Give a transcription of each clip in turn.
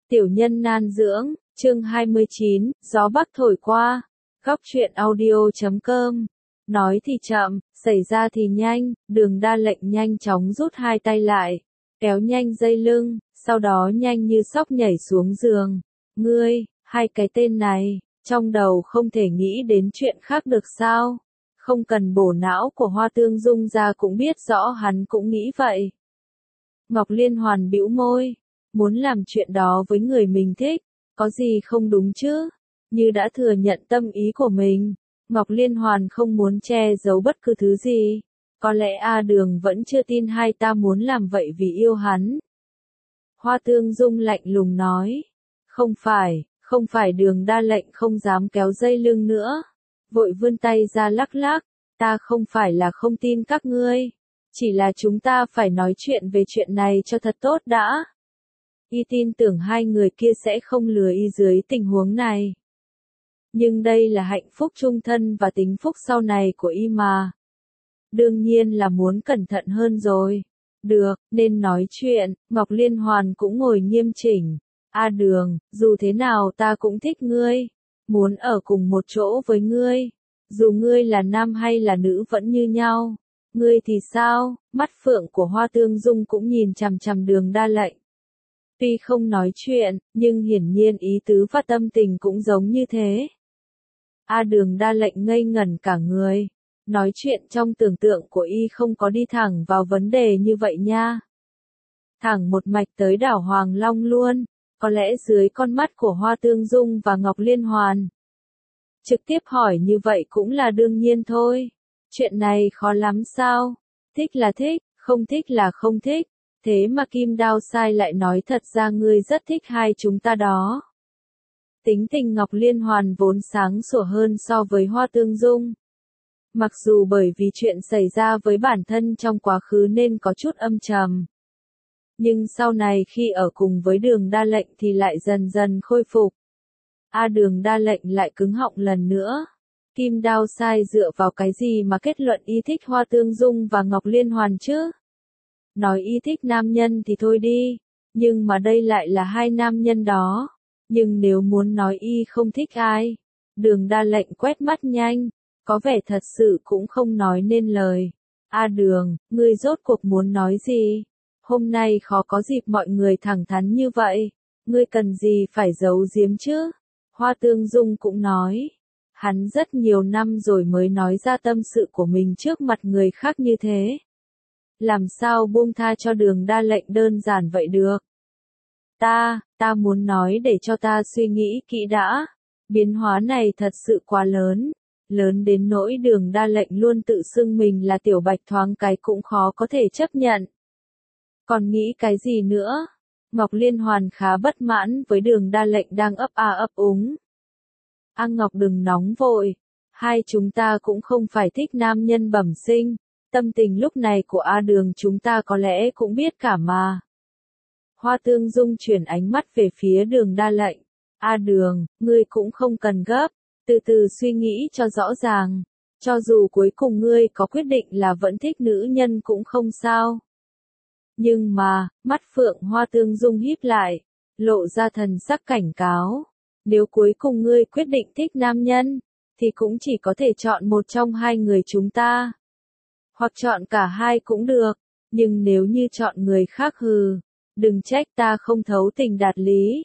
Tiểu nhân nan dưỡng, chương 29, gió bắc thổi qua. Góc truyện audio.com. Nói thì chậm, xảy ra thì nhanh, Đường Đa Lệnh nhanh chóng rút hai tay lại, kéo nhanh dây lưng, sau đó nhanh như sóc nhảy xuống giường. Ngươi, hai cái tên này, trong đầu không thể nghĩ đến chuyện khác được sao? Không cần bổ não của Hoa Tương Dung ra cũng biết rõ hắn cũng nghĩ vậy. Ngọc Liên Hoàn bĩu môi, muốn làm chuyện đó với người mình thích, có gì không đúng chứ? Như đã thừa nhận tâm ý của mình, Ngọc Liên Hoàn không muốn che giấu bất cứ thứ gì. Có lẽ A Đường vẫn chưa tin hai ta muốn làm vậy vì yêu hắn. Hoa Tương Dung lạnh lùng nói, không phải Đường Đa Lệnh không dám kéo dây lưng nữa. Vội vươn tay ra lắc lắc, ta không phải là không tin các ngươi. Chỉ là chúng ta phải nói chuyện về chuyện này cho thật tốt đã. Y tin tưởng hai người kia sẽ không lừa y dưới tình huống này. Nhưng đây là hạnh phúc chung thân và tính phúc sau này của y mà. Đương nhiên là muốn cẩn thận hơn rồi. Được, nên nói chuyện, Ngọc Liên Hoàn cũng ngồi nghiêm chỉnh. A Đường, dù thế nào ta cũng thích ngươi. Muốn ở cùng một chỗ với ngươi. Dù ngươi là nam hay là nữ vẫn như nhau. Ngươi thì sao? Mắt phượng của Hoa Tương Dung cũng nhìn chằm chằm Đường Đa Lệnh. Tuy không nói chuyện, nhưng hiển nhiên ý tứ và tâm tình cũng giống như thế. A Đường Đa Lệnh ngây ngẩn cả người. Nói chuyện trong tưởng tượng của y không có đi thẳng vào vấn đề như vậy nha. Thẳng một mạch tới đảo Hoàng Long luôn, có lẽ dưới con mắt của Hoa Tương Dung và Ngọc Liên Hoàn. Trực tiếp hỏi như vậy cũng là đương nhiên thôi. Chuyện này khó lắm sao? Thích là thích, không thích là không thích. Thế mà Kim Đao Sai lại nói thật ra ngươi rất thích hai chúng ta đó. Tính tình Ngọc Liên Hoàn vốn sáng sủa hơn so với Hoa Tương Dung. Mặc dù bởi vì chuyện xảy ra với bản thân trong quá khứ nên có chút âm trầm. Nhưng sau này khi ở cùng với Đường Đa Lệnh thì lại dần dần khôi phục. Đường Đa Lệnh lại cứng họng lần nữa. Kim Đao Sai dựa vào cái gì mà kết luận y thích Hoa Tương Dung và Ngọc Liên Hoàn chứ? Nói y thích nam nhân thì thôi đi, nhưng mà đây lại là hai nam nhân đó. Nhưng nếu muốn nói y không thích ai, Đường Đa Lệnh quét mắt nhanh, có vẻ thật sự cũng không nói nên lời. Đường, ngươi rốt cuộc muốn nói gì? Hôm nay khó có dịp mọi người thẳng thắn như vậy, ngươi cần gì phải giấu giếm chứ? Hoa Tương Dung cũng nói, hắn rất nhiều năm rồi mới nói ra tâm sự của mình trước mặt người khác như thế. Làm sao buông tha cho Đường Đa Lệnh đơn giản vậy được? Ta muốn nói để cho ta suy nghĩ kỹ đã. Biến hóa này thật sự quá lớn. Lớn đến nỗi Đường Đa Lệnh luôn tự xưng mình là tiểu bạch thoáng cái cũng khó có thể chấp nhận. Còn nghĩ cái gì nữa? Ngọc Liên Hoàn khá bất mãn với Đường Đa Lệnh đang ấp ấp úng. Ngọc đừng nóng vội. Hai chúng ta cũng không phải thích nam nhân bẩm sinh. Tâm tình lúc này của Đường chúng ta có lẽ cũng biết cả mà. Hoa Tương Dung chuyển ánh mắt về phía Đường Đa Lệnh. Đường, ngươi cũng không cần gấp, từ từ suy nghĩ cho rõ ràng. Cho dù cuối cùng ngươi có quyết định là vẫn thích nữ nhân cũng không sao. Nhưng mà, mắt phượng Hoa Tương Dung híp lại, lộ ra thần sắc cảnh cáo. Nếu cuối cùng ngươi quyết định thích nam nhân, thì cũng chỉ có thể chọn một trong hai người chúng ta. Hoặc chọn cả hai cũng được, nhưng nếu như chọn người khác đừng trách ta không thấu tình đạt lý.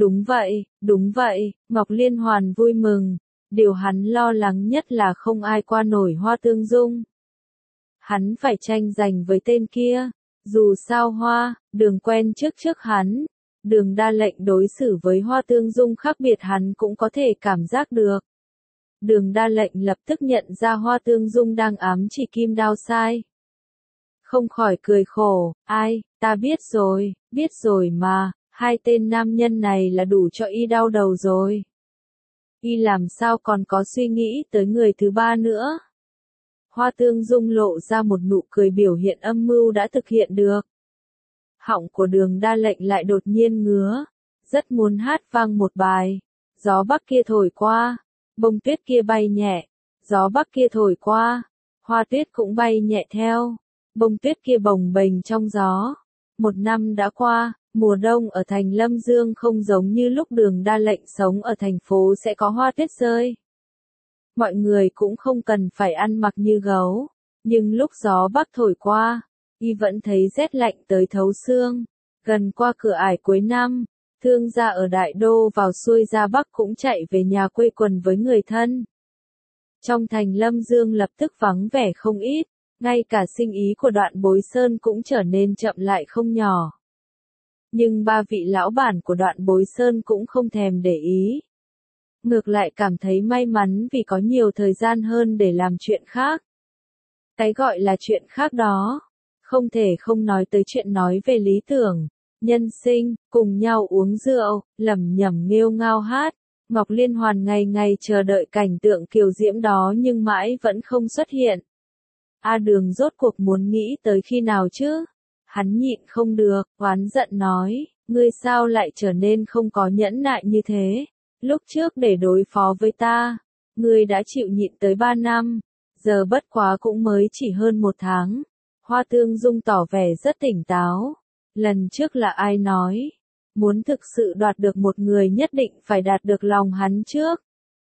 Đúng vậy, Ngọc Liên Hoàn vui mừng. Điều hắn lo lắng nhất là không ai qua nổi Hoa Tương Dung. Hắn phải tranh giành với tên kia. Dù sao Đường quen trước hắn. Đường Đa Lệnh đối xử với Hoa Tương Dung khác biệt hắn cũng có thể cảm giác được. Đường Đa Lệnh lập tức nhận ra Hoa Tương Dung đang ám chỉ Kim Đao Sai. Không khỏi cười khổ, ta biết rồi mà, hai tên nam nhân này là đủ cho y đau đầu rồi. Y làm sao còn có suy nghĩ tới người thứ ba nữa. Hoa Tương Dung lộ ra một nụ cười biểu hiện âm mưu đã thực hiện được. Họng của Đường Đa Lệnh lại đột nhiên ngứa, rất muốn hát vang một bài. Gió bắc kia thổi qua, bông tuyết kia bay nhẹ, gió bắc kia thổi qua, hoa tuyết cũng bay nhẹ theo, bông tuyết kia bồng bềnh trong gió. Một năm đã qua, Mùa đông ở thành Lâm Dương không giống như lúc Đường Đa Lệnh sống ở thành phố sẽ có hoa tuyết rơi. Mọi người cũng không cần phải ăn mặc như gấu, nhưng lúc gió bắc thổi qua, y vẫn thấy rét lạnh tới thấu xương. Gần qua cửa ải cuối năm, thương gia ở Đại Đô vào xuôi ra Bắc cũng chạy về nhà quây quần với người thân. Trong thành Lâm Dương lập tức vắng vẻ không ít, ngay cả sinh ý của Đoạn Bối Sơn cũng trở nên chậm lại không nhỏ. Nhưng ba vị lão bản của Đoạn Bối Sơn cũng không thèm để ý. Ngược lại cảm thấy may mắn vì có nhiều thời gian hơn để làm chuyện khác. Cái gọi là chuyện khác đó, không thể không nói tới chuyện nói về lý tưởng, nhân sinh, cùng nhau uống rượu, lẩm nhẩm nghêu ngao hát. Ngọc Liên Hoàn ngày ngày chờ đợi cảnh tượng kiều diễm đó nhưng mãi vẫn không xuất hiện. A Đường rốt cuộc muốn nghĩ tới khi nào chứ? Hắn nhịn không được, oán giận nói, ngươi sao lại trở nên không có nhẫn nại như thế? Lúc trước để đối phó với ta, ngươi đã chịu nhịn tới 3 năm, giờ bất quá cũng mới chỉ hơn 1 tháng. Hoa Tương Dung tỏ vẻ rất tỉnh táo. Lần trước là ai nói? Muốn thực sự đoạt được một người nhất định phải đạt được lòng hắn trước.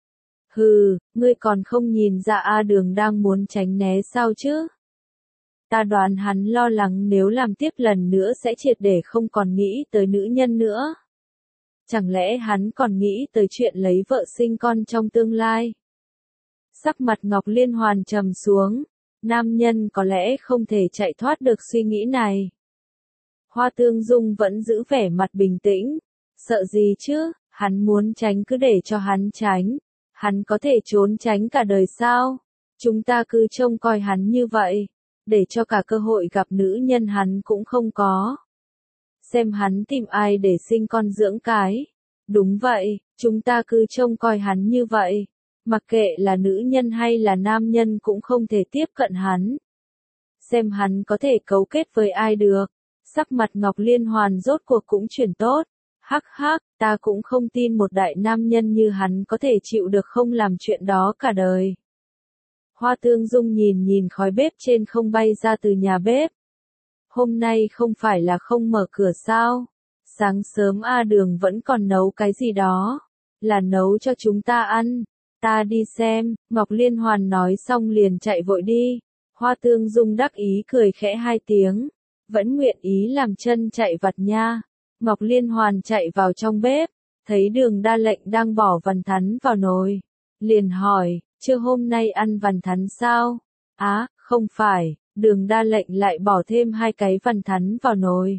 Hừ, ngươi còn không nhìn ra A Đường đang muốn tránh né sao chứ? Ta đoán hắn lo lắng nếu làm tiếp lần nữa sẽ triệt để không còn nghĩ tới nữ nhân nữa. Chẳng lẽ hắn còn nghĩ tới chuyện lấy vợ sinh con trong tương lai? Sắc mặt Ngọc Liên Hoàn trầm xuống, nam nhân có lẽ không thể chạy thoát được suy nghĩ này. Hoa Tương Dung vẫn giữ vẻ mặt bình tĩnh, sợ gì chứ, hắn muốn tránh cứ để cho hắn tránh, hắn có thể trốn tránh cả đời sao? Chúng ta cứ trông coi hắn như vậy, để cho cả cơ hội gặp nữ nhân hắn cũng không có. Xem hắn tìm ai để sinh con dưỡng cái. Đúng vậy, chúng ta cứ trông coi hắn như vậy, mặc kệ là nữ nhân hay là nam nhân cũng không thể tiếp cận hắn. Xem hắn có thể cấu kết với ai được. Sắc mặt Ngọc Liên Hoàn rốt cuộc cũng chuyển tốt. Hắc hắc, ta cũng không tin một đại nam nhân như hắn có thể chịu được không làm chuyện đó cả đời. Hoa Tương Dung nhìn nhìn khói bếp trên không bay ra từ nhà bếp. Hôm nay không phải là không mở cửa sao? Sáng sớm A Đường vẫn còn nấu cái gì đó. Là nấu cho chúng ta ăn. Ta đi xem, Ngọc Liên Hoàn nói xong liền chạy vội đi. Hoa Tương Dung đắc ý cười khẽ 2 tiếng. Vẫn nguyện ý làm chân chạy vặt nha. Ngọc Liên Hoàn chạy vào trong bếp, thấy Đường Đa Lệnh đang bỏ vằn thắn vào nồi. Liền hỏi, chưa hôm nay ăn vằn thắn sao? Á, không phải, Đường Đa Lệnh lại bỏ thêm 2 cái vằn thắn vào nồi.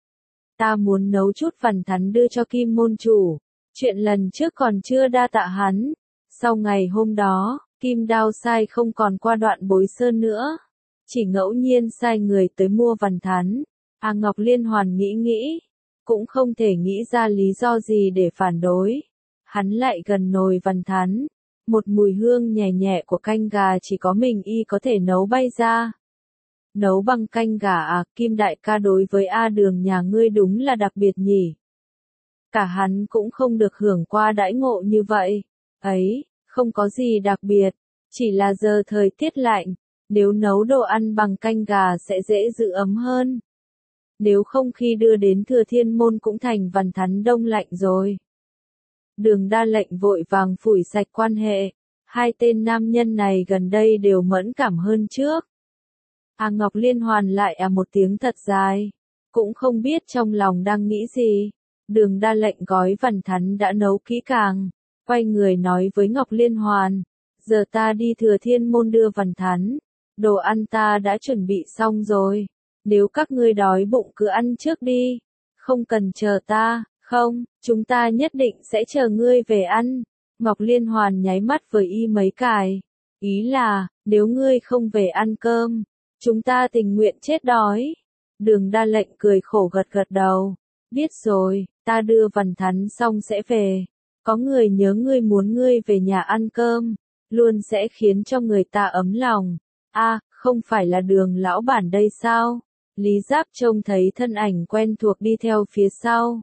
Ta muốn nấu chút vằn thắn đưa cho Kim môn chủ. Chuyện lần trước còn chưa đa tạ hắn. Sau ngày hôm đó, Kim Đao sai không còn qua Đoạn Bối Sơn nữa. Chỉ ngẫu nhiên sai người tới mua vằn thắn. Ngọc Liên Hoàn nghĩ, cũng không thể nghĩ ra lý do gì để phản đối. Hắn lại gần nồi vằn thắn. Một mùi hương nhẹ nhẹ của canh gà chỉ có mình y có thể nấu bay ra. Nấu bằng canh gà à, Kim đại ca đối với A Đường nhà ngươi đúng là đặc biệt nhỉ. Cả hắn cũng không được hưởng qua đãi ngộ như vậy. Ấy, không có gì đặc biệt, chỉ là giờ thời tiết lạnh, nếu nấu đồ ăn bằng canh gà sẽ dễ giữ ấm hơn. Nếu không khi đưa đến Thừa Thiên Môn cũng thành vằn thắn đông lạnh rồi. Đường Đa Lệnh vội vàng phủi sạch quan hệ, 2 tên nam nhân này gần đây đều mẫn cảm hơn trước. Ngọc Liên Hoàn lại một tiếng thật dài, cũng không biết trong lòng đang nghĩ gì. Đường Đa Lệnh gói vằn thắn đã nấu kỹ càng, quay người nói với Ngọc Liên Hoàn, giờ ta đi Thừa Thiên Môn đưa vằn thắn, đồ ăn ta đã chuẩn bị xong rồi, nếu các ngươi đói bụng cứ ăn trước đi, không cần chờ ta, không, chúng ta nhất định sẽ chờ ngươi về ăn. Ngọc Liên Hoàn nháy mắt với y mấy cái, ý là, nếu ngươi không về ăn cơm, chúng ta tình nguyện chết đói. Đường Đa Lệnh cười khổ gật gật đầu, biết rồi, ta đưa vằn thắn xong sẽ về. Có người nhớ ngươi muốn ngươi về nhà ăn cơm, luôn sẽ khiến cho người ta ấm lòng. Không phải là Đường lão bản đây sao? Lý Giáp trông thấy thân ảnh quen thuộc đi theo phía sau.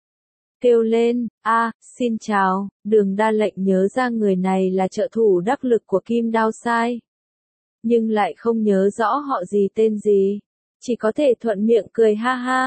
Kêu lên, xin chào, Đường Đa Lệnh nhớ ra người này là trợ thủ đắc lực của Kim Đao sai. Nhưng lại không nhớ rõ họ gì tên gì, chỉ có thể thuận miệng cười ha ha.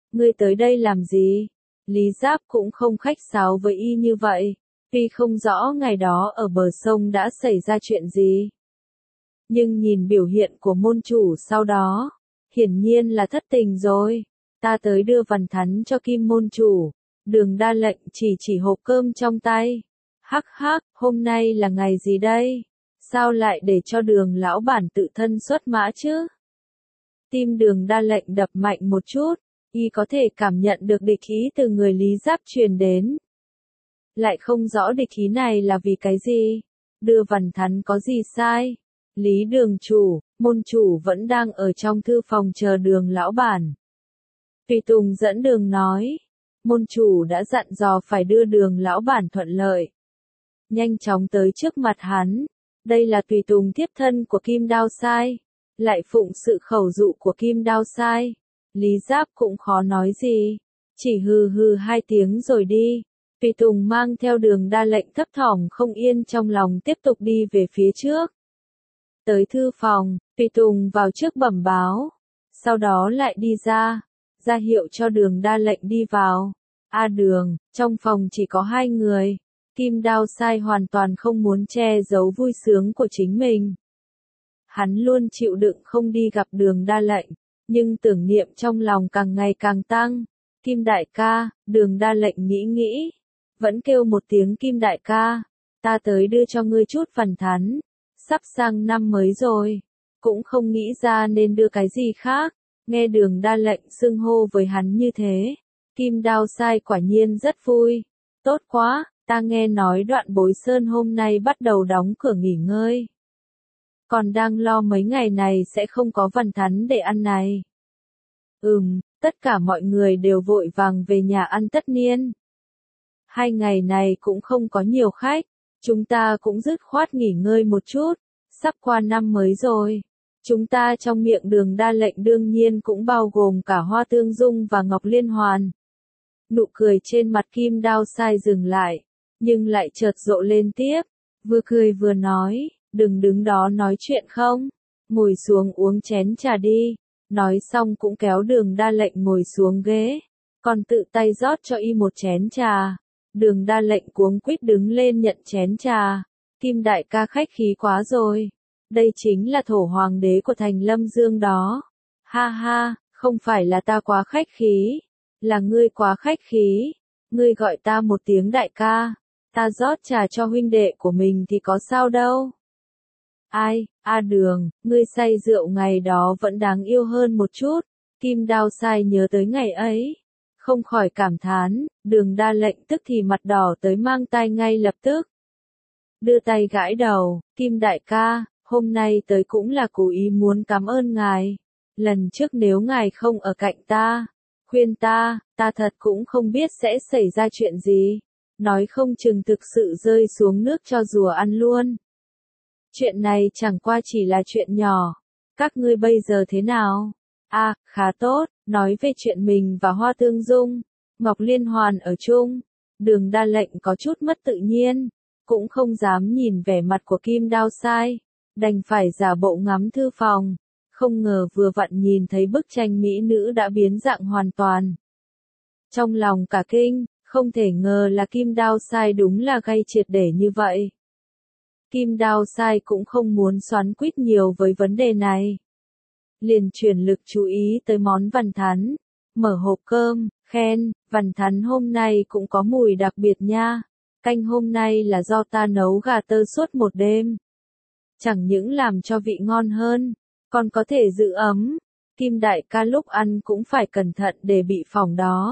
ngươi tới đây làm gì? Lý Giáp cũng không khách sáo với y như vậy, tuy không rõ ngày đó ở bờ sông đã xảy ra chuyện gì. Nhưng nhìn biểu hiện của môn chủ sau đó, hiển nhiên là thất tình rồi. Ta tới đưa vằn thắn cho Kim môn chủ. Đường Đa Lệnh chỉ hộp cơm trong tay. Hắc hắc, hôm nay là ngày gì đây? Sao lại để cho Đường lão bản tự thân xuất mã chứ? Tim Đường Đa Lệnh đập mạnh một chút, y có thể cảm nhận được địch ý từ người Lý Giáp truyền đến. Lại không rõ địch ý này là vì cái gì? Đưa vằn thắn có gì sai? Lý đường chủ, môn chủ vẫn đang ở trong thư phòng chờ Đường lão bản. Tùy Tùng dẫn đường nói, môn chủ đã dặn dò phải đưa Đường lão bản thuận lợi. Nhanh chóng tới trước mặt hắn, đây là Tùy Tùng tiếp thân của Kim Đao Sai, lại phụng sự khẩu dụ của Kim Đao Sai. Lý Giáp cũng khó nói gì, chỉ hừ hừ hai tiếng rồi đi. Tùy Tùng mang theo Đường Đa Lệnh thấp thỏm không yên trong lòng tiếp tục đi về phía trước. Tới thư phòng, Tùy Tùng vào trước bẩm báo, sau đó lại đi ra hiệu cho Đường Đa Lệnh đi vào. Đường, trong phòng chỉ có hai người. Kim Đao Sai hoàn toàn không muốn che giấu vui sướng của chính mình. Hắn luôn chịu đựng không đi gặp Đường Đa Lệnh, nhưng tưởng niệm trong lòng càng ngày càng tăng. Kim đại ca, Đường Đa Lệnh nghĩ, vẫn kêu một tiếng Kim đại ca, ta tới đưa cho ngươi chút vằn thắn. Sắp sang năm mới rồi, cũng không nghĩ ra nên đưa cái gì khác. Nghe Đường Đa Lệnh xưng hô với hắn như thế, Kim Đao Sai quả nhiên rất vui. Tốt quá, ta nghe nói Đoạn Bối Sơn hôm nay bắt đầu đóng cửa nghỉ ngơi. Còn đang lo mấy ngày này sẽ không có vằn thắn để ăn này. Tất cả mọi người đều vội vàng về nhà ăn tất niên. 2 ngày này cũng không có nhiều khách, chúng ta cũng dứt khoát nghỉ ngơi một chút, sắp qua năm mới rồi. Chúng ta trong miệng Đường Đa Lệnh đương nhiên cũng bao gồm cả Hoa Tương Dung và Ngọc Liên Hoàn. Nụ cười trên mặt Kim Đao Sai dừng lại, nhưng lại chợt rộ lên tiếp, vừa cười vừa nói, đừng đứng đó nói chuyện không, ngồi xuống uống chén trà đi. Nói xong cũng kéo Đường Đa Lệnh ngồi xuống ghế, còn tự tay rót cho y một chén trà. Đường Đa Lệnh cuống quýt đứng lên nhận chén trà. Kim đại ca khách khí quá rồi. Đây chính là thổ hoàng đế của thành Lâm Dương đó. Ha ha, không phải là ta quá khách khí, là ngươi quá khách khí. Ngươi gọi ta một tiếng đại ca, ta rót trà cho huynh đệ của mình thì có sao đâu. Ai, Đường, ngươi say rượu ngày đó vẫn đáng yêu hơn một chút. Kim Đao Sai nhớ tới ngày ấy, không khỏi cảm thán. Đường Đa Lệnh tức thì mặt đỏ tới mang tai ngay lập tức. Đưa tay gãi đầu, Kim đại ca, hôm nay tới cũng là cố ý muốn cảm ơn ngài. Lần trước nếu ngài không ở cạnh ta, khuyên ta thật cũng không biết sẽ xảy ra chuyện gì. Nói không chừng thực sự rơi xuống nước cho rùa ăn luôn. Chuyện này chẳng qua chỉ là chuyện nhỏ. Các ngươi bây giờ thế nào? Khá tốt, nói về chuyện mình và Hoa Tương Dung, Ngọc Liên Hoàn ở chung. Đường Đa Lệnh có chút mất tự nhiên, cũng không dám nhìn vẻ mặt của Kim Đao Sai, đành phải giả bộ ngắm thư phòng. Không ngờ vừa vặn nhìn thấy bức tranh mỹ nữ đã biến dạng hoàn toàn. Trong lòng cả kinh, không thể ngờ là Kim Đao Sai đúng là gay triệt để như vậy. Kim Đao Sai cũng không muốn xoắn quýt nhiều với vấn đề này. Liền chuyển lực chú ý tới món vằn thắn, mở hộp cơm, khen, vằn thắn hôm nay cũng có mùi đặc biệt nha. Canh hôm nay là do ta nấu gà tơ suốt một đêm. Chẳng những làm cho vị ngon hơn, còn có thể giữ ấm. Kim đại ca lúc ăn cũng phải cẩn thận để bị phỏng đó.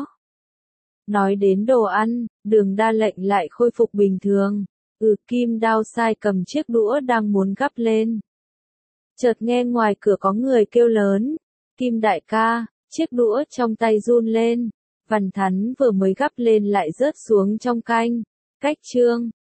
Nói đến đồ ăn, Đường Đa Lệnh lại khôi phục bình thường. Kim Đao Sai cầm chiếc đũa đang muốn gắp lên. Chợt nghe ngoài cửa có người kêu lớn. Kim đại ca, chiếc đũa trong tay run lên. Vằn thắn vừa mới gắp lên lại rớt xuống trong canh. Cách chương